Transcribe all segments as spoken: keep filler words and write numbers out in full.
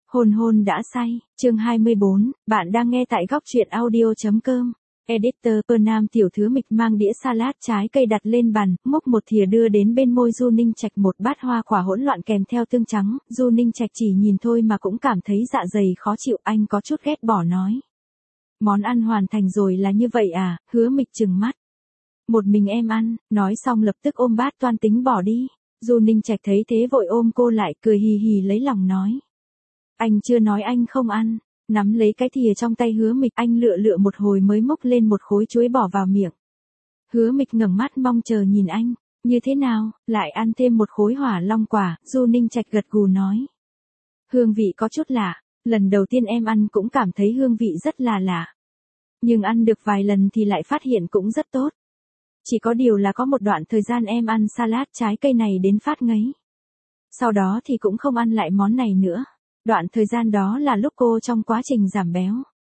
Hôn hôn đã say, chương hai mươi bốn, bạn đang nghe tại góc truyện audio.com. Editor Nam tiểu thứ mịch mang đĩa salad trái cây đặt lên bàn, múc một thìa đưa đến bên môi Du Ninh Trạch một bát hoa quả hỗn loạn kèm theo tương trắng. Du Ninh Trạch chỉ nhìn thôi mà cũng cảm thấy dạ dày khó chịu, anh có chút ghét bỏ nói. Món ăn hoàn thành rồi là như vậy à? Hứa mịch trừng mắt. Một mình em ăn, nói xong lập tức ôm bát toan tính bỏ đi. Du Ninh Trạch thấy thế vội ôm cô lại, cười hì hì lấy lòng nói. Anh chưa nói anh không ăn. Nắm lấy cái thìa trong tay Hứa Mịch, anh lựa lựa một hồi mới múc lên một khối chuối bỏ vào miệng. Hứa Mịch ngẩng mắt mong chờ nhìn anh, như thế nào, lại ăn thêm một khối hỏa long quả. Du Ninh Trạch gật gù nói. Hương vị có chút lạ, lần đầu tiên em ăn cũng cảm thấy hương vị rất là lạ. Nhưng ăn được vài lần thì lại phát hiện cũng rất tốt. Chỉ có điều là có một đoạn thời gian em ăn salad trái cây này đến phát ngấy. Sau đó thì cũng không ăn lại món này nữa. Đoạn thời gian đó là lúc cô trong quá trình giảm béo.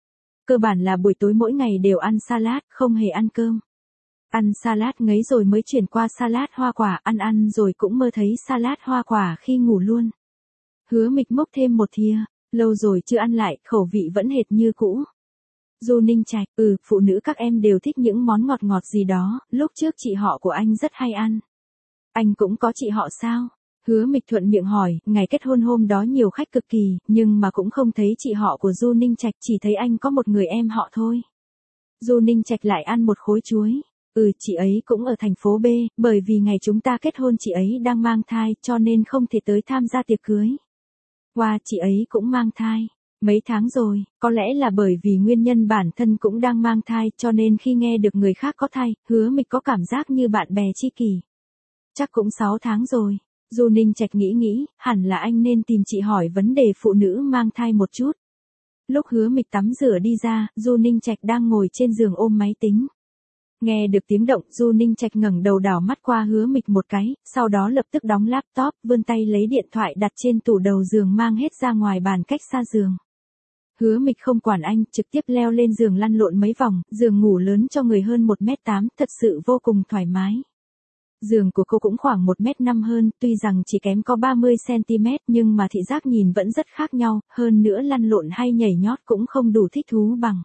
Cơ bản là buổi tối mỗi ngày đều ăn salad, không hề ăn cơm. Ăn salad ngấy rồi mới chuyển qua salad hoa quả, ăn ăn rồi cũng mơ thấy salad hoa quả khi ngủ luôn. Hứa Mịch múc thêm một thìa, lâu rồi chưa ăn lại, khẩu vị vẫn hệt như cũ. Du Ninh Trạch, ừ, phụ nữ các em đều thích những món ngọt ngọt gì đó, lúc trước chị họ của anh rất hay ăn. Anh cũng có chị họ sao? Hứa Mịch thuận miệng hỏi, ngày kết hôn hôm đó nhiều khách cực kỳ, nhưng mà cũng không thấy chị họ của Du Ninh Trạch, chỉ thấy anh có một người em họ thôi. Du Ninh Trạch lại ăn một khối chuối. Ừ, chị ấy cũng ở thành phố B, bởi vì ngày chúng ta kết hôn chị ấy đang mang thai, cho nên không thể tới tham gia tiệc cưới. Wow, chị ấy cũng mang thai. Mấy tháng rồi, có lẽ là bởi vì nguyên nhân bản thân cũng đang mang thai, cho nên khi nghe được người khác có thai, Hứa Mịch có cảm giác như bạn bè tri kỷ. Chắc cũng sáu tháng rồi. Du Ninh Trạch nghĩ nghĩ, hẳn là anh nên tìm chị hỏi vấn đề phụ nữ mang thai một chút. Lúc Hứa Mịch tắm rửa đi ra, Du Ninh Trạch đang ngồi trên giường ôm máy tính. Nghe được tiếng động, Du Ninh Trạch ngẩng đầu đảo mắt qua Hứa Mịch một cái, sau đó lập tức đóng laptop, vươn tay lấy điện thoại đặt trên tủ đầu giường mang hết ra ngoài bàn cách xa giường. Hứa Mịch không quản anh, trực tiếp leo lên giường lăn lộn mấy vòng, giường ngủ lớn cho người hơn một mét tám, thật sự vô cùng thoải mái. Giường của cô cũng khoảng một mét năm hơn, tuy rằng chỉ kém có ba mươi xăng ti mét nhưng mà thị giác nhìn vẫn rất khác nhau, hơn nữa lăn lộn hay nhảy nhót cũng không đủ thích thú bằng.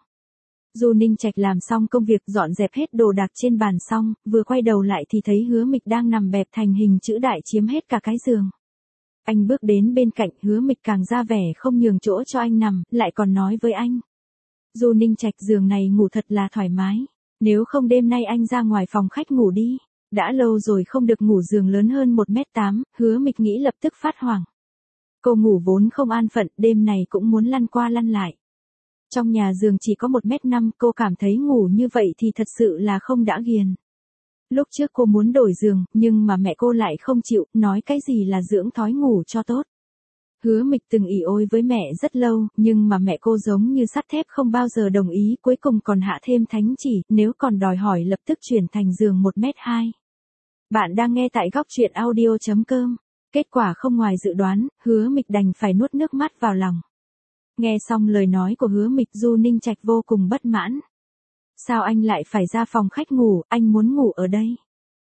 Du Ninh Trạch làm xong công việc dọn dẹp hết đồ đạc trên bàn xong, vừa quay đầu lại thì thấy Hứa Mịch đang nằm bẹp thành hình chữ đại chiếm hết cả cái giường. Anh bước đến bên cạnh, Hứa Mịch càng ra vẻ không nhường chỗ cho anh nằm, lại còn nói với anh. Du Ninh Trạch, giường này ngủ thật là thoải mái, nếu không đêm nay anh ra ngoài phòng khách ngủ đi. Đã lâu rồi không được ngủ giường lớn hơn một mét tám, Hứa Mịch nghĩ lập tức phát hoảng. Cô ngủ vốn không an phận, đêm này cũng muốn lăn qua lăn lại. Trong nhà giường chỉ có một mét năm, cô cảm thấy ngủ như vậy thì thật sự là không đã ghiền. Lúc trước cô muốn đổi giường, nhưng mà mẹ cô lại không chịu, nói cái gì là dưỡng thói ngủ cho tốt. Hứa Mịch từng ỉ ôi với mẹ rất lâu, nhưng mà mẹ cô giống như sắt thép không bao giờ đồng ý, cuối cùng còn hạ thêm thánh chỉ, nếu còn đòi hỏi lập tức chuyển thành giường một mét hai. Bạn đang nghe tại góc truyện audio.com. Kết quả không ngoài dự đoán, Hứa Mịch đành phải nuốt nước mắt vào lòng. Nghe xong lời nói của Hứa Mịch, Du Ninh Trạch vô cùng bất mãn. Sao anh lại phải ra phòng khách ngủ, anh muốn ngủ ở đây.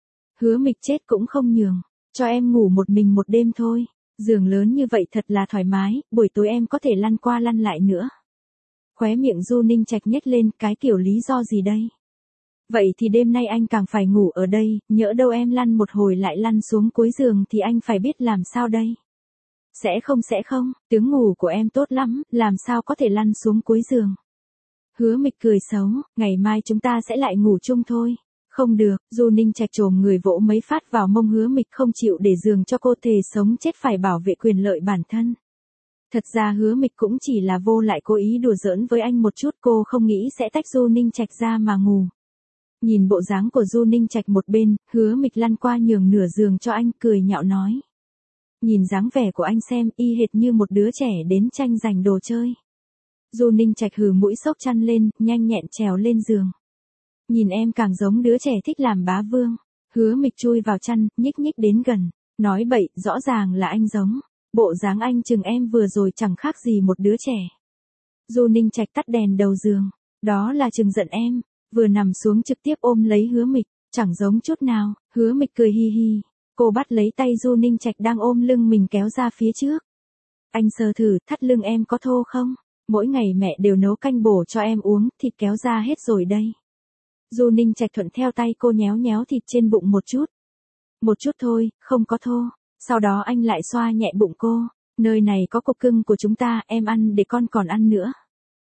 Hứa Mịch chết cũng không nhường, cho em ngủ một mình một đêm thôi. Giường lớn như vậy thật là thoải mái, buổi tối em có thể lăn qua lăn lại nữa. Khóe miệng Du Ninh Trạch nhếch lên, cái kiểu lý do gì đây? Vậy thì đêm nay anh càng phải ngủ ở đây, nhỡ đâu em lăn một hồi lại lăn xuống cuối giường thì anh phải biết làm sao đây? Sẽ không sẽ không, tướng ngủ của em tốt lắm, làm sao có thể lăn xuống cuối giường? Hứa Mịch cười xấu, ngày mai chúng ta sẽ lại ngủ chung thôi. Không được, Du Ninh Trạch trồm người vỗ mấy phát vào mông Hứa Mịch, không chịu để giường cho cô, thề sống chết phải bảo vệ quyền lợi bản thân. Thật ra Hứa Mịch cũng chỉ là vô lại cố ý đùa giỡn với anh một chút, cô không nghĩ sẽ tách Du Ninh Trạch ra mà ngủ. Nhìn bộ dáng của Du Ninh Trạch một bên, Hứa Mịch lăn qua nhường nửa giường cho anh, cười nhạo nói. Nhìn dáng vẻ của anh xem, y hệt như một đứa trẻ đến tranh giành đồ chơi. Du Ninh Trạch hừ mũi xốc chăn lên, nhanh nhẹn trèo lên giường. Nhìn em càng giống đứa trẻ thích làm bá vương. Hứa Mịch chui vào chăn, nhích nhích đến gần. Nói bậy, rõ ràng là anh giống. Bộ dáng anh chừng em vừa rồi chẳng khác gì một đứa trẻ. Du Ninh Trạch tắt đèn đầu giường. Đó là chừng giận em. Vừa nằm xuống trực tiếp ôm lấy Hứa Mịch. Chẳng giống chút nào. Hứa Mịch cười hi hi. Cô bắt lấy tay Du Ninh Trạch đang ôm lưng mình kéo ra phía trước. Anh sờ thử, thắt lưng em có thô không? Mỗi ngày mẹ đều nấu canh bổ cho em uống, thịt kéo ra hết rồi đây. Du Ninh Trạch thuận theo tay cô nhéo nhéo thịt trên bụng một chút. Một chút thôi, không có thô. Sau đó anh lại xoa nhẹ bụng cô. Nơi này có cục cưng của chúng ta, em ăn để con còn ăn nữa.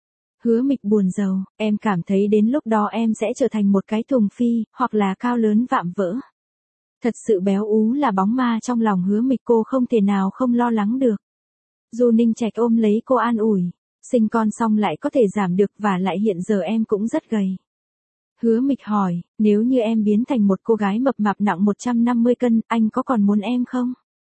Hứa Mịch buồn rầu, em cảm thấy đến lúc đó em sẽ trở thành một cái thùng phi, hoặc là cao lớn vạm vỡ. Thật sự béo ú là bóng ma trong lòng Hứa Mịch, cô không thể nào không lo lắng được. Du Ninh Trạch ôm lấy cô an ủi, sinh con xong lại có thể giảm được, và lại hiện giờ em cũng rất gầy. Hứa Mịch hỏi, nếu như em biến thành một cô gái mập mạp nặng một trăm năm mươi cân, anh có còn muốn em không?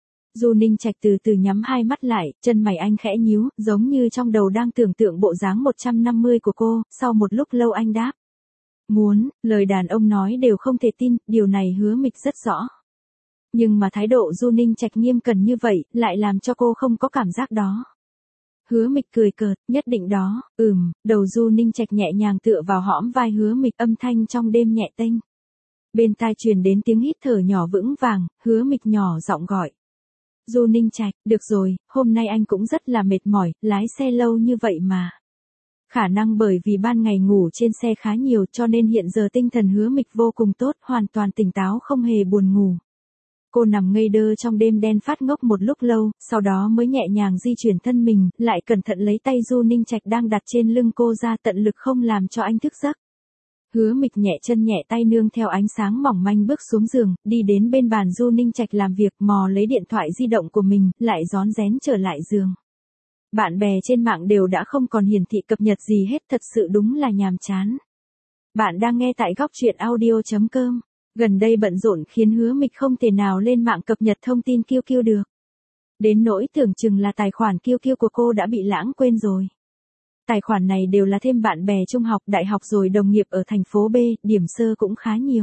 Du Ninh Trạch từ từ nhắm hai mắt lại, chân mày anh khẽ nhíu, giống như trong đầu đang tưởng tượng bộ dáng một trăm năm mươi của cô, sau một lúc lâu anh đáp. Muốn, lời đàn ông nói đều không thể tin, điều này Hứa Mịch rất rõ. Nhưng mà thái độ Du Ninh Trạch nghiêm cẩn như vậy, lại làm cho cô không có cảm giác đó. Hứa Mịch cười cợt, nhất định đó, ừm, đầu Du Ninh Trạch nhẹ nhàng tựa vào hõm vai Hứa Mịch, âm thanh trong đêm nhẹ tênh. Bên tai truyền đến tiếng hít thở nhỏ vững vàng, Hứa Mịch nhỏ giọng gọi. Du Ninh Trạch, được rồi, hôm nay anh cũng rất là mệt mỏi, lái xe lâu như vậy mà. Khả năng bởi vì ban ngày ngủ trên xe khá nhiều cho nên hiện giờ tinh thần Hứa Mịch vô cùng tốt, hoàn toàn tỉnh táo không hề buồn ngủ. Cô nằm ngây đơ trong đêm đen phát ngốc một lúc lâu, sau đó mới nhẹ nhàng di chuyển thân mình, lại cẩn thận lấy tay Du Ninh Trạch đang đặt trên lưng cô ra, tận lực không làm cho anh thức giấc. Hứa Mịch nhẹ chân nhẹ tay nương theo ánh sáng mỏng manh bước xuống giường, đi đến bên bàn Du Ninh Trạch làm việc, mò lấy điện thoại di động của mình, lại rón rén trở lại giường. Bạn bè trên mạng đều đã không còn hiển thị cập nhật gì hết, thật sự đúng là nhàm chán. Bạn đang nghe tại góc truyện audio chấm com. Gần đây bận rộn khiến Hứa Mịch không thể nào lên mạng cập nhật thông tin Q Q được. Đến nỗi tưởng chừng là tài khoản Q Q của cô đã bị lãng quên rồi. Tài khoản này đều là thêm bạn bè trung học, đại học rồi đồng nghiệp ở thành phố B, điểm sơ cũng khá nhiều.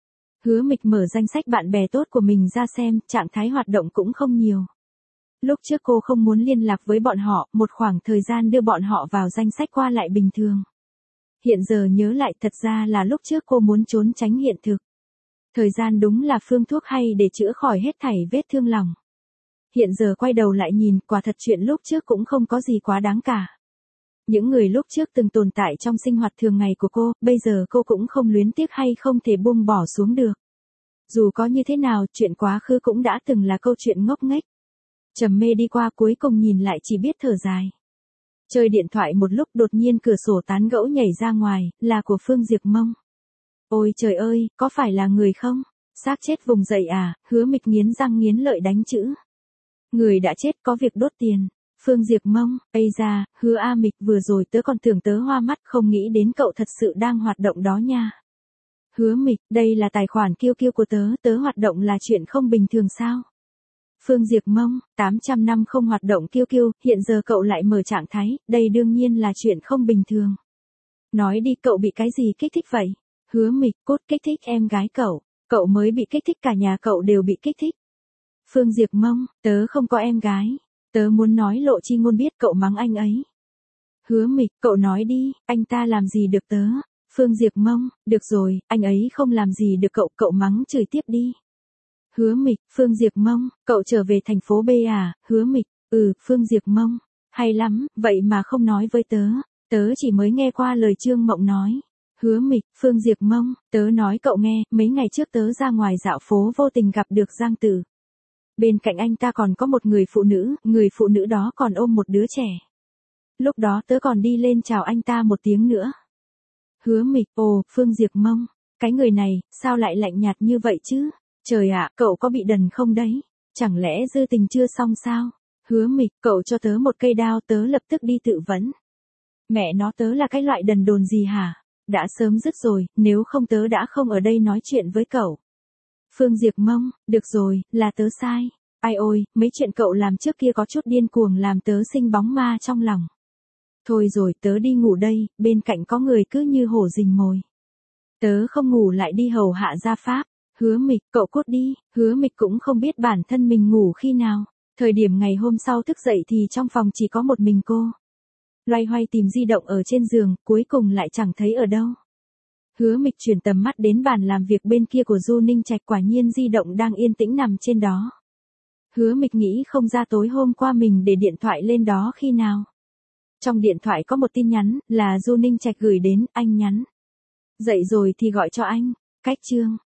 Hứa Mịch mở danh sách bạn bè tốt của mình ra xem, trạng thái hoạt động cũng không nhiều. Lúc trước cô không muốn liên lạc với bọn họ, một khoảng thời gian đưa bọn họ vào danh sách qua lại bình thường. Hiện giờ nhớ lại, thật ra là lúc trước cô muốn trốn tránh hiện thực. Thời gian đúng là phương thuốc hay để chữa khỏi hết thảy vết thương lòng. Hiện giờ quay đầu lại nhìn, quả thật chuyện lúc trước cũng không có gì quá đáng cả. Những người lúc trước từng tồn tại trong sinh hoạt thường ngày của cô, bây giờ cô cũng không luyến tiếc hay không thể buông bỏ xuống được. Dù có như thế nào, chuyện quá khứ cũng đã từng là câu chuyện ngốc nghếch. Trầm mê đi qua, cuối cùng nhìn lại chỉ biết thở dài. Chơi điện thoại một lúc, đột nhiên cửa sổ tán gẫu nhảy ra ngoài, là của Phương Diệp Mông. Ôi trời ơi, có phải là người không? Xác chết vùng dậy à? Hứa Mịch nghiến răng nghiến lợi đánh chữ. Người đã chết có việc đốt tiền. Phương Diệp Mông, ây da, Hứa A Mịch, vừa rồi tớ còn tưởng tớ hoa mắt, không nghĩ đến cậu thật sự đang hoạt động đó nha. Hứa Mịch, đây là tài khoản Q Q của tớ, tớ hoạt động là chuyện không bình thường sao? Phương Diệp Mông, tám trăm năm không hoạt động Q Q, hiện giờ cậu lại mở trạng thái, đây đương nhiên là chuyện không bình thường. Nói đi, cậu bị cái gì kích thích vậy? Hứa Mịch, cốt kích thích em gái cậu, cậu mới bị kích thích, cả nhà cậu đều bị kích thích. Phương Diệp Mông, tớ không có em gái, tớ muốn nói lộ chi ngôn biết cậu mắng anh ấy. Hứa Mịch, cậu nói đi, anh ta làm gì được tớ? Phương Diệp Mông, được rồi, anh ấy không làm gì được cậu, cậu mắng chửi tiếp đi. Hứa Mịch, Phương Diệp Mông, cậu trở về thành phố B à? Hứa Mịch, ừ, Phương Diệp Mông, hay lắm, vậy mà không nói với tớ, tớ chỉ mới nghe qua lời Trương Mộng nói. Hứa Mịch, Phương Diệp Mông, tớ nói cậu nghe, mấy ngày trước tớ ra ngoài dạo phố vô tình gặp được Giang Tử. Bên cạnh anh ta còn có một người phụ nữ, người phụ nữ đó còn ôm một đứa trẻ. Lúc đó tớ còn đi lên chào anh ta một tiếng nữa. Hứa Mịch, ồ, Phương Diệp Mông, cái người này, sao lại lạnh nhạt như vậy chứ? Trời ạ, cậu có bị đần không đấy? Chẳng lẽ dư tình chưa xong sao? Hứa Mịch, cậu cho tớ một cây đao, tớ lập tức đi tự vấn. Mẹ nó, tớ là cái loại đần đồn gì hả? Đã sớm dứt rồi, nếu không tớ đã không ở đây nói chuyện với cậu. Phương Diệp Mông, được rồi, là tớ sai. Ai ôi, mấy chuyện cậu làm trước kia có chút điên cuồng làm tớ sinh bóng ma trong lòng. Thôi rồi, tớ đi ngủ đây, bên cạnh có người cứ như hổ rình mồi. Tớ không ngủ lại đi hầu hạ gia pháp. Hứa Mịch, cậu cút đi. Hứa Mịch cũng không biết bản thân mình ngủ khi nào. Thời điểm ngày hôm sau thức dậy thì trong phòng chỉ có một mình cô. Loay hoay tìm di động ở trên giường, cuối cùng lại chẳng thấy ở đâu. Hứa Mịch chuyển tầm mắt đến bàn làm việc bên kia của Du Ninh Trạch, quả nhiên di động đang yên tĩnh nằm trên đó. Hứa Mịch nghĩ không ra tối hôm qua mình để điện thoại lên đó khi nào. Trong điện thoại có một tin nhắn, là Du Ninh Trạch gửi đến, anh nhắn. Dậy rồi thì gọi cho anh. Cách chương.